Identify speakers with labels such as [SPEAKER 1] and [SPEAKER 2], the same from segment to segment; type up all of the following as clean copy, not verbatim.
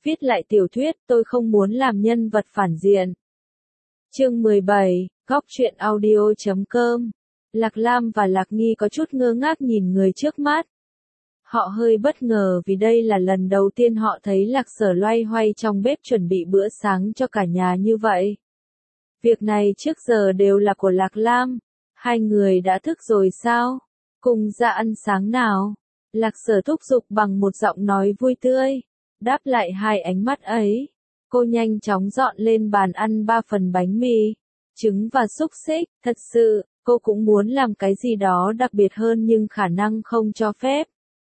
[SPEAKER 1] Viết lại tiểu thuyết, tôi không muốn làm nhân vật phản diện. Chương 17, Góc truyện audio.com. Lạc Lam và Lạc Nghi có chút ngơ ngác nhìn người trước mắt. Họ hơi bất ngờ vì đây là lần đầu tiên họ thấy Lạc Sở loay hoay trong bếp chuẩn bị bữa sáng cho cả nhà như vậy. Việc này trước giờ đều là của Lạc Lam. Hai người đã thức rồi sao? Cùng ra ăn sáng nào? Lạc Sở thúc giục bằng một giọng nói vui tươi. Đáp lại hai ánh mắt ấy, cô nhanh chóng dọn lên bàn ăn 3 phần bánh mì, trứng và xúc xích. Thật sự, cô cũng muốn làm cái gì đó đặc biệt hơn nhưng khả năng không cho phép.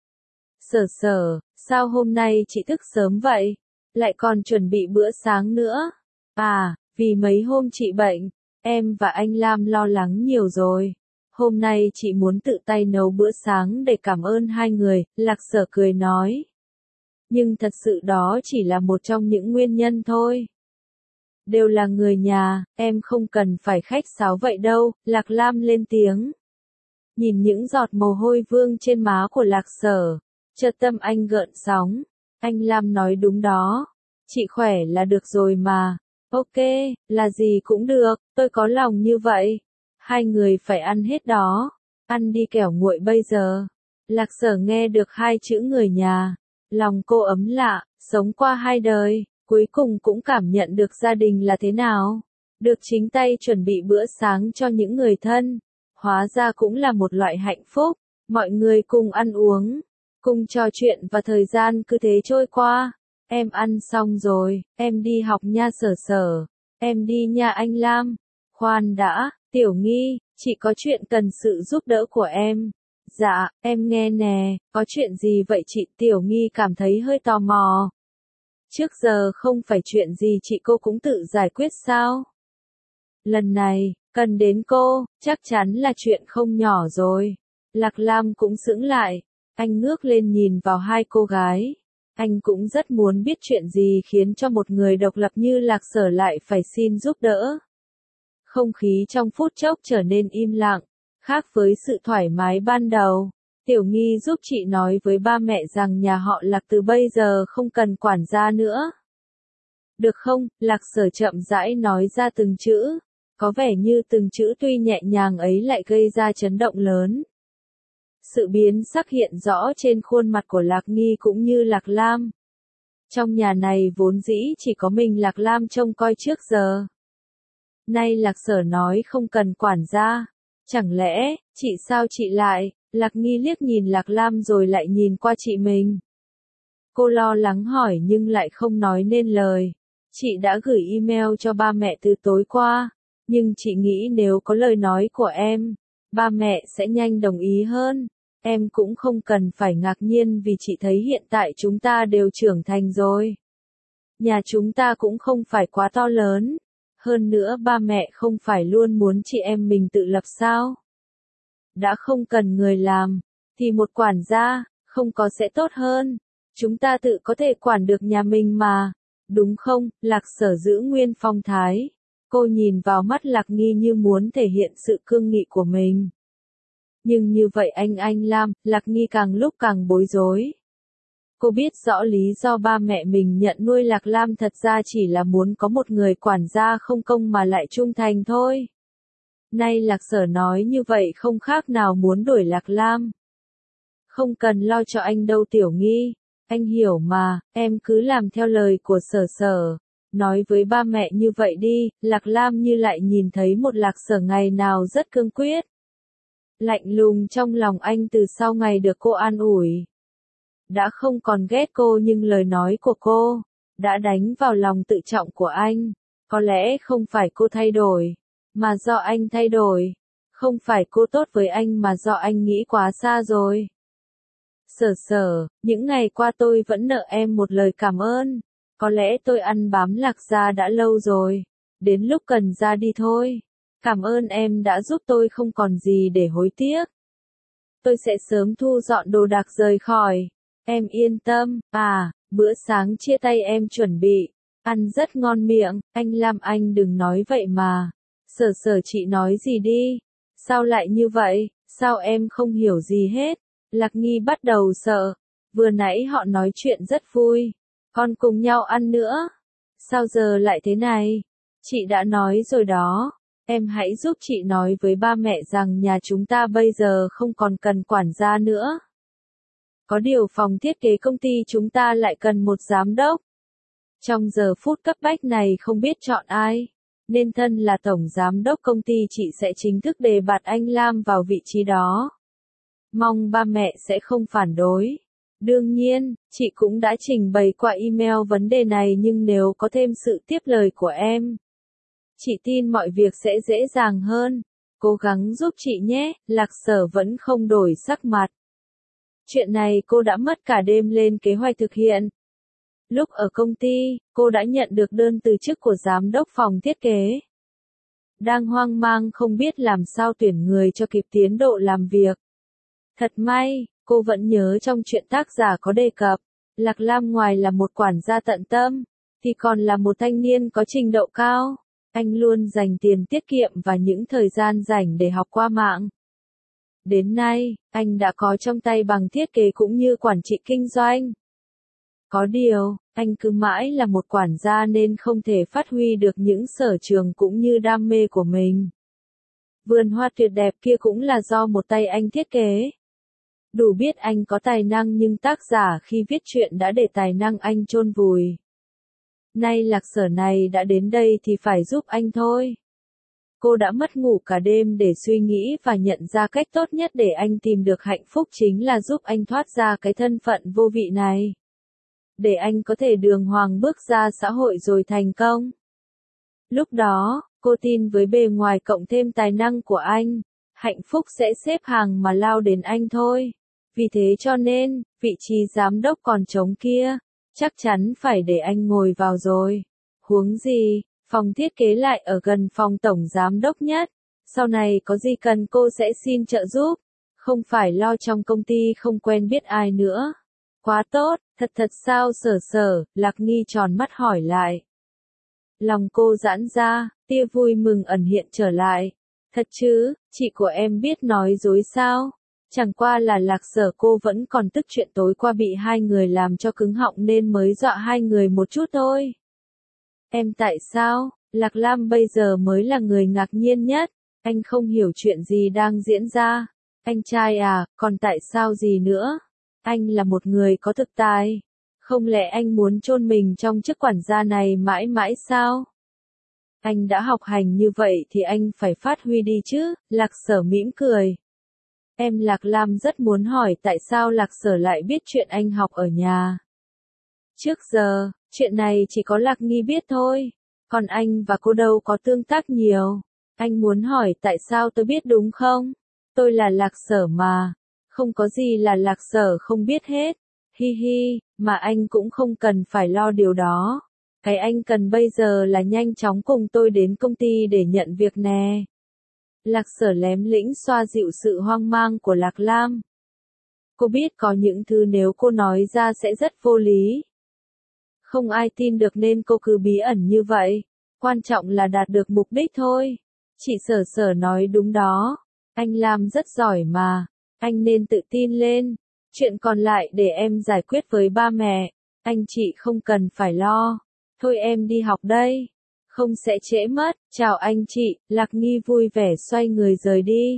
[SPEAKER 1] Sở, sao hôm nay chị thức sớm vậy? Lại còn chuẩn bị bữa sáng nữa? À, vì mấy hôm chị bệnh, em và anh Lam lo lắng nhiều rồi. Hôm nay chị muốn tự tay nấu bữa sáng để cảm ơn hai người, Lạc Sở cười nói. Nhưng thật sự đó chỉ là một trong những nguyên nhân thôi. Đều là người nhà, em không cần phải khách sáo vậy đâu, Lạc Lam lên tiếng. Nhìn những giọt mồ hôi vương trên má của Lạc Sở, chợt tâm anh gợn sóng. Anh Lam nói đúng đó, chị khỏe là được rồi mà. Ok, là gì cũng được, tôi có lòng như vậy. Hai người phải ăn hết đó, ăn đi kẻo nguội bây giờ. Lạc Sở nghe được hai chữ người nhà. Lòng cô ấm lạ, sống qua hai đời, cuối cùng cũng cảm nhận được gia đình là thế nào. Được chính tay chuẩn bị bữa sáng cho những người thân. Hóa ra cũng là một loại hạnh phúc. Mọi người cùng ăn uống, cùng trò chuyện và thời gian cứ thế trôi qua. Em ăn xong rồi, em đi học nha Sở. Em đi nha anh Lam. Khoan đã, Tiểu Nghi, chị có chuyện cần sự giúp đỡ của em. Dạ, em nghe nè, có chuyện gì vậy chị? Tiểu Nghi cảm thấy hơi tò mò. Trước giờ không phải chuyện gì chị cô cũng tự giải quyết sao? Lần này, cần đến cô, chắc chắn là chuyện không nhỏ rồi. Lạc Lam cũng sững lại, anh ngước lên nhìn vào hai cô gái. Anh cũng rất muốn biết chuyện gì khiến cho một người độc lập như Lạc Sở lại phải xin giúp đỡ. Không khí trong phút chốc trở nên im lặng. Khác với sự thoải mái ban đầu, Tiểu Nghi giúp chị nói với ba mẹ rằng nhà họ Lạc từ bây giờ không cần quản gia nữa. Được không? Lạc Sở chậm rãi nói ra từng chữ. Có vẻ như từng chữ tuy nhẹ nhàng ấy lại gây ra chấn động lớn. Sự biến sắc hiện rõ trên khuôn mặt của Lạc Nghi cũng như Lạc Lam. Trong nhà này vốn dĩ chỉ có mình Lạc Lam trông coi trước giờ. Nay Lạc Sở nói không cần quản gia. Chẳng lẽ, chị sao chị lại? Lạc Nghi liếc nhìn Lạc Lam rồi lại nhìn qua chị mình. Cô lo lắng hỏi nhưng lại không nói nên lời. Chị đã gửi email cho ba mẹ từ tối qua, nhưng chị nghĩ nếu có lời nói của em, ba mẹ sẽ nhanh đồng ý hơn. Em cũng không cần phải ngạc nhiên vì chị thấy hiện tại chúng ta đều trưởng thành rồi. Nhà chúng ta cũng không phải quá to lớn. Hơn nữa ba mẹ không phải luôn muốn chị em mình tự lập sao? Đã không cần người làm, thì một quản gia, không có sẽ tốt hơn. Chúng ta tự có thể quản được nhà mình mà. Đúng không? Lạc Sở giữ nguyên phong thái. Cô nhìn vào mắt Lạc Nghi như muốn thể hiện sự cương nghị của mình. Nhưng như vậy anh Lam, Lạc Nghi càng lúc càng bối rối. Cô biết rõ lý do ba mẹ mình nhận nuôi Lạc Lam thật ra chỉ là muốn có một người quản gia không công mà lại trung thành thôi. Nay Lạc Sở nói như vậy không khác nào muốn đuổi Lạc Lam. Không cần lo cho anh đâu Tiểu Nghi, anh hiểu mà, em cứ làm theo lời của Sở. Nói với ba mẹ như vậy đi. Lạc Lam như lại nhìn thấy một Lạc Sở ngày nào rất cương quyết. Lạnh lùng trong lòng anh từ sau ngày được cô an ủi. Đã không còn ghét cô nhưng lời nói của cô đã đánh vào lòng tự trọng của anh. Có lẽ không phải cô thay đổi, mà do anh thay đổi. Không phải cô tốt với anh mà do anh nghĩ quá xa rồi. Sở, những ngày qua tôi vẫn nợ em một lời cảm ơn. Có lẽ tôi ăn bám Lạc gia đã lâu rồi. Đến lúc cần ra đi thôi. Cảm ơn em đã giúp tôi không còn gì để hối tiếc. Tôi sẽ sớm thu dọn đồ đạc rời khỏi. Em yên tâm. À, bữa sáng chia tay em chuẩn bị. Ăn rất ngon miệng. Anh Lam anh đừng nói vậy mà. Sở chị nói gì đi? Sao lại như vậy? Sao em không hiểu gì hết? Lạc Nghi bắt đầu sợ. Vừa nãy họ nói chuyện rất vui. Con cùng nhau ăn nữa. Sao giờ lại thế này? Chị đã nói rồi đó. Em hãy giúp chị nói với ba mẹ rằng nhà chúng ta bây giờ không còn cần quản gia nữa. Có điều phòng thiết kế công ty chúng ta lại cần một giám đốc. Trong giờ phút cấp bách này không biết chọn ai, nên thân là tổng giám đốc công ty chị sẽ chính thức đề bạt anh Lam vào vị trí đó. Mong ba mẹ sẽ không phản đối. Đương nhiên, chị cũng đã trình bày qua email vấn đề này nhưng nếu có thêm sự tiếp lời của em, chị tin mọi việc sẽ dễ dàng hơn. Cố gắng giúp chị nhé, Lạc Sở vẫn không đổi sắc mặt. Chuyện này cô đã mất cả đêm lên kế hoạch thực hiện. Lúc ở công ty, cô đã nhận được đơn từ chức của giám đốc phòng thiết kế. Đang hoang mang không biết làm sao tuyển người cho kịp tiến độ làm việc. Thật may, cô vẫn nhớ trong chuyện tác giả có đề cập, Lạc Lam ngoài là một quản gia tận tâm, thì còn là một thanh niên có trình độ cao. Anh luôn dành tiền tiết kiệm và những thời gian rảnh để học qua mạng. Đến nay, anh đã có trong tay bằng thiết kế cũng như quản trị kinh doanh. Có điều, anh cứ mãi là một quản gia nên không thể phát huy được những sở trường cũng như đam mê của mình. Vườn hoa tuyệt đẹp kia cũng là do một tay anh thiết kế. Đủ biết anh có tài năng nhưng tác giả khi viết truyện đã để tài năng anh chôn vùi. Nay Lạc Sở này đã đến đây thì phải giúp anh thôi. Cô đã mất ngủ cả đêm để suy nghĩ và nhận ra cách tốt nhất để anh tìm được hạnh phúc chính là giúp anh thoát ra cái thân phận vô vị này. Để anh có thể đường hoàng bước ra xã hội rồi thành công. Lúc đó, cô tin với bề ngoài cộng thêm tài năng của anh, hạnh phúc sẽ xếp hàng mà lao đến anh thôi. Vì thế cho nên, vị trí giám đốc còn trống kia, chắc chắn phải để anh ngồi vào rồi. Huống gì, phòng thiết kế lại ở gần phòng tổng giám đốc nhất. Sau này có gì cần cô sẽ xin trợ giúp. Không phải lo trong công ty không quen biết ai nữa. Quá tốt, thật sao Sở, Lạc Nghi tròn mắt hỏi lại. Lòng cô giãn ra, tia vui mừng ẩn hiện trở lại. Thật chứ, chị của em biết nói dối sao? Chẳng qua là Lạc Sở cô vẫn còn tức chuyện tối qua bị hai người làm cho cứng họng nên mới dọa hai người một chút thôi. Em tại sao? Lạc Lam bây giờ mới là người ngạc nhiên nhất. Anh không hiểu chuyện gì đang diễn ra. Anh trai à, còn tại sao gì nữa? Anh là một người có thực tài. Không lẽ anh muốn chôn mình trong chức quản gia này mãi mãi sao? Anh đã học hành như vậy thì anh phải phát huy đi chứ, Lạc Sở mỉm cười. Em Lạc Lam rất muốn hỏi tại sao Lạc Sở lại biết chuyện anh học ở nhà. Trước giờ, chuyện này chỉ có Lạc Nghi biết thôi, còn anh và cô đâu có tương tác nhiều. Anh muốn hỏi tại sao tôi biết đúng không? Tôi là Lạc Sở mà. Không có gì là Lạc Sở không biết hết. Hi hi, mà anh cũng không cần phải lo điều đó. Cái anh cần bây giờ là nhanh chóng cùng tôi đến công ty để nhận việc nè. Lạc Sở lém lĩnh xoa dịu sự hoang mang của Lạc Lam. Cô biết có những thứ nếu cô nói ra sẽ rất vô lý. Không ai tin được nên cô cứ bí ẩn như vậy. Quan trọng là đạt được mục đích thôi. Chị Sở nói đúng đó. Anh Lam rất giỏi mà. Anh nên tự tin lên. Chuyện còn lại để em giải quyết với ba mẹ. Anh chị không cần phải lo. Thôi em đi học đây. Không sẽ trễ mất. Chào anh chị. Lạc Nghi vui vẻ xoay người rời đi.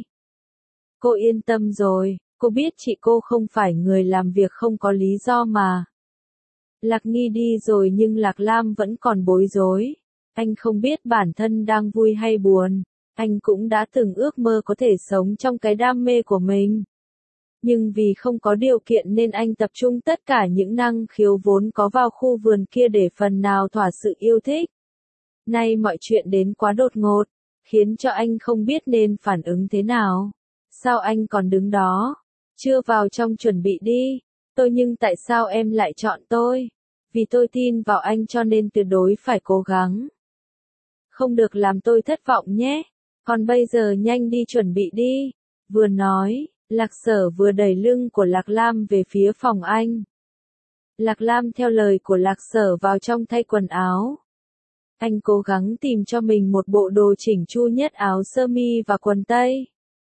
[SPEAKER 1] Cô yên tâm rồi. Cô biết chị cô không phải người làm việc không có lý do mà. Lạc Nghi đi rồi nhưng Lạc Lam vẫn còn bối rối. Anh không biết bản thân đang vui hay buồn. Anh cũng đã từng ước mơ có thể sống trong cái đam mê của mình. Nhưng vì không có điều kiện nên anh tập trung tất cả những năng khiếu vốn có vào khu vườn kia để phần nào thỏa sự yêu thích. Nay mọi chuyện đến quá đột ngột, khiến cho anh không biết nên phản ứng thế nào. Sao anh còn đứng đó? Chưa vào trong chuẩn bị đi. Nhưng tại sao em lại chọn tôi? Vì tôi tin vào anh cho nên tuyệt đối phải cố gắng. Không được làm tôi thất vọng nhé. Còn bây giờ nhanh đi chuẩn bị đi. Vừa nói, Lạc Sở vừa đẩy lưng của Lạc Lam về phía phòng anh. Lạc Lam theo lời của Lạc Sở vào trong thay quần áo. Anh cố gắng tìm cho mình một bộ đồ chỉnh chu nhất áo sơ mi và quần tây.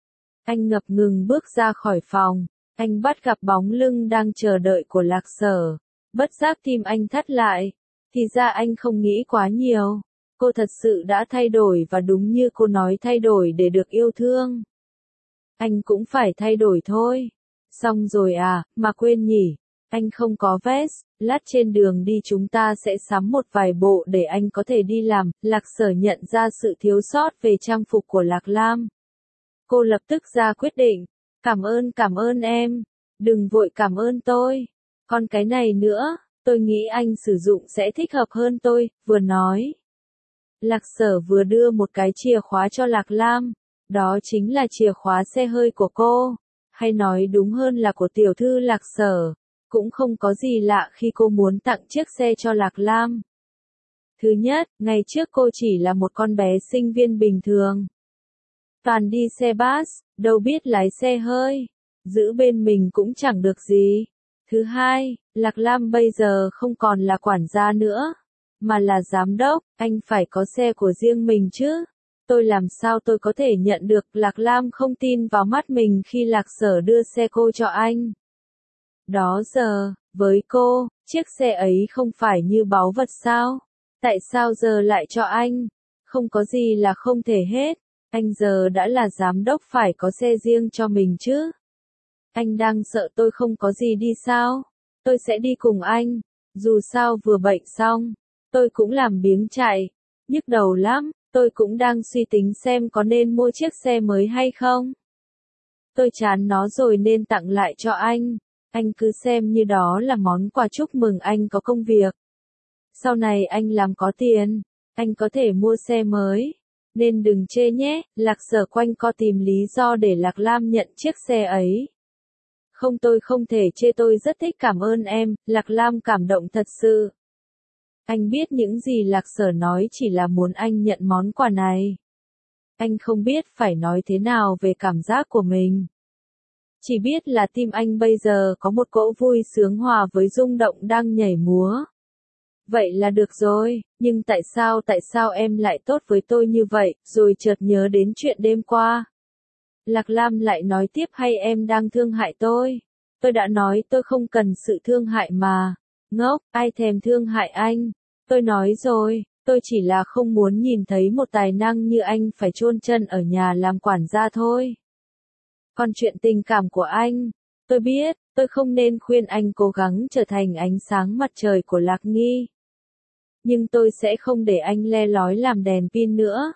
[SPEAKER 1] Anh ngập ngừng bước ra khỏi phòng. Anh bắt gặp bóng lưng đang chờ đợi của Lạc Sở. Bất giác tim anh thắt lại. Thì ra anh không nghĩ quá nhiều. Cô thật sự đã thay đổi và đúng như cô nói thay đổi để được yêu thương. Anh cũng phải thay đổi thôi. Xong rồi à, mà quên nhỉ. Anh không có vest, lát trên đường đi chúng ta sẽ sắm một vài bộ để anh có thể đi làm. Lạc Sở nhận ra sự thiếu sót về trang phục của Lạc Lam. Cô lập tức ra quyết định. Cảm ơn em. Đừng vội cảm ơn tôi. Còn cái này nữa, tôi nghĩ anh sử dụng sẽ thích hợp hơn tôi, vừa nói. Lạc Sở vừa đưa một cái chìa khóa cho Lạc Lam. Đó chính là chìa khóa xe hơi của cô. Hay nói đúng hơn là của tiểu thư Lạc Sở. Cũng không có gì lạ khi cô muốn tặng chiếc xe cho Lạc Lam. Thứ nhất, ngày trước cô chỉ là một con bé sinh viên bình thường. Toàn đi xe bus, đâu biết lái xe hơi. Giữ bên mình cũng chẳng được gì. Thứ hai, Lạc Lam bây giờ không còn là quản gia nữa. Mà là giám đốc, anh phải có xe của riêng mình chứ. Tôi làm sao tôi có thể nhận được. Lạc Lam không tin vào mắt mình khi Lạc Sở đưa xe cô cho anh. Đó giờ, với cô, chiếc xe ấy không phải như báu vật sao? Tại sao giờ lại cho anh? Không có gì là không thể hết. Anh giờ đã là giám đốc phải có xe riêng cho mình chứ. Anh đang sợ tôi không có gì đi sao? Tôi sẽ đi cùng anh. Dù sao vừa bệnh xong, tôi cũng làm biếng chạy. Nhức đầu lắm, tôi cũng đang suy tính xem có nên mua chiếc xe mới hay không. Tôi chán nó rồi nên tặng lại cho anh. Anh cứ xem như đó là món quà chúc mừng anh có công việc. Sau này anh làm có tiền, anh có thể mua xe mới. Nên đừng chê nhé. Lạc Sở quanh co tìm lý do để Lạc Lam nhận chiếc xe ấy. Không, tôi không thể chê, tôi rất thích, cảm ơn em. Lạc Lam cảm động thật sự. Anh biết những gì Lạc Sở nói chỉ là muốn anh nhận món quà này. Anh không biết phải nói thế nào về cảm giác của mình. Chỉ biết là tim anh bây giờ có một cỗ vui sướng hòa với rung động đang nhảy múa. Vậy là được rồi, nhưng tại sao em lại tốt với tôi như vậy, rồi chợt nhớ đến chuyện đêm qua. Lạc Lam lại nói tiếp, hay em đang thương hại tôi? Tôi đã nói tôi không cần sự thương hại mà. Ngốc, ai thèm thương hại anh. Tôi nói rồi, tôi chỉ là không muốn nhìn thấy một tài năng như anh phải chôn chân ở nhà làm quản gia thôi. Còn chuyện tình cảm của anh, tôi biết, tôi không nên khuyên anh cố gắng trở thành ánh sáng mặt trời của Lạc Nghi. Nhưng tôi sẽ không để anh le lói làm đèn pin nữa.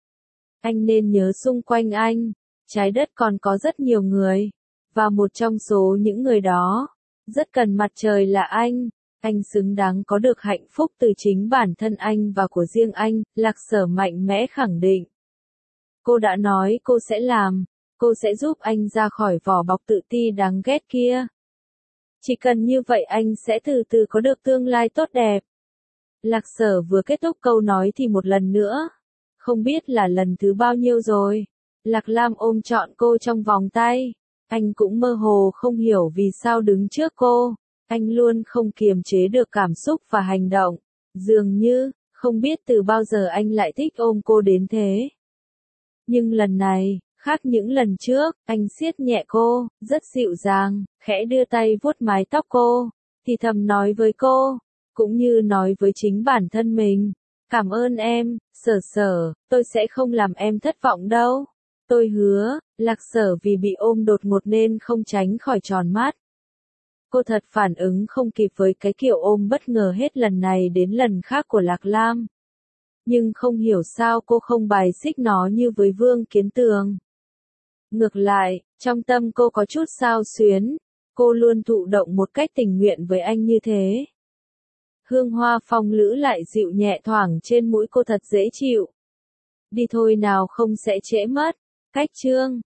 [SPEAKER 1] Anh nên nhớ xung quanh anh, trái đất còn có rất nhiều người. Và một trong số những người đó, rất cần mặt trời là anh. Anh xứng đáng có được hạnh phúc từ chính bản thân anh và của riêng anh, Lạc Sở mạnh mẽ khẳng định. Cô đã nói cô sẽ làm. Cô sẽ giúp anh ra khỏi vỏ bọc tự ti đáng ghét kia. Chỉ cần như vậy anh sẽ từ từ có được tương lai tốt đẹp. Lạc Sở vừa kết thúc câu nói thì một lần nữa. Không biết là lần thứ bao nhiêu rồi. Lạc Lam ôm trọn cô trong vòng tay. Anh cũng mơ hồ không hiểu vì sao đứng trước cô. Anh luôn không kiềm chế được cảm xúc và hành động. Dường như, không biết từ bao giờ anh lại thích ôm cô đến thế. Nhưng lần này, khác những lần trước, anh siết nhẹ cô, rất dịu dàng, khẽ đưa tay vuốt mái tóc cô, thì thầm nói với cô, cũng như nói với chính bản thân mình. Cảm ơn em, Sở Sở, tôi sẽ không làm em thất vọng đâu. Tôi hứa. Lạc Sở vì bị ôm đột ngột nên không tránh khỏi tròn mắt. Cô thật phản ứng không kịp với cái kiểu ôm bất ngờ hết lần này đến lần khác của Lạc Lam. Nhưng không hiểu sao cô không bài xích nó như với Vương Kiến Tường. Ngược lại, trong tâm cô có chút xao xuyến, cô luôn thụ động một cách tình nguyện với anh như thế. Hương hoa phong lữ lại dịu nhẹ thoảng trên mũi cô thật dễ chịu. Đi thôi nào không sẽ trễ mất. Cách chương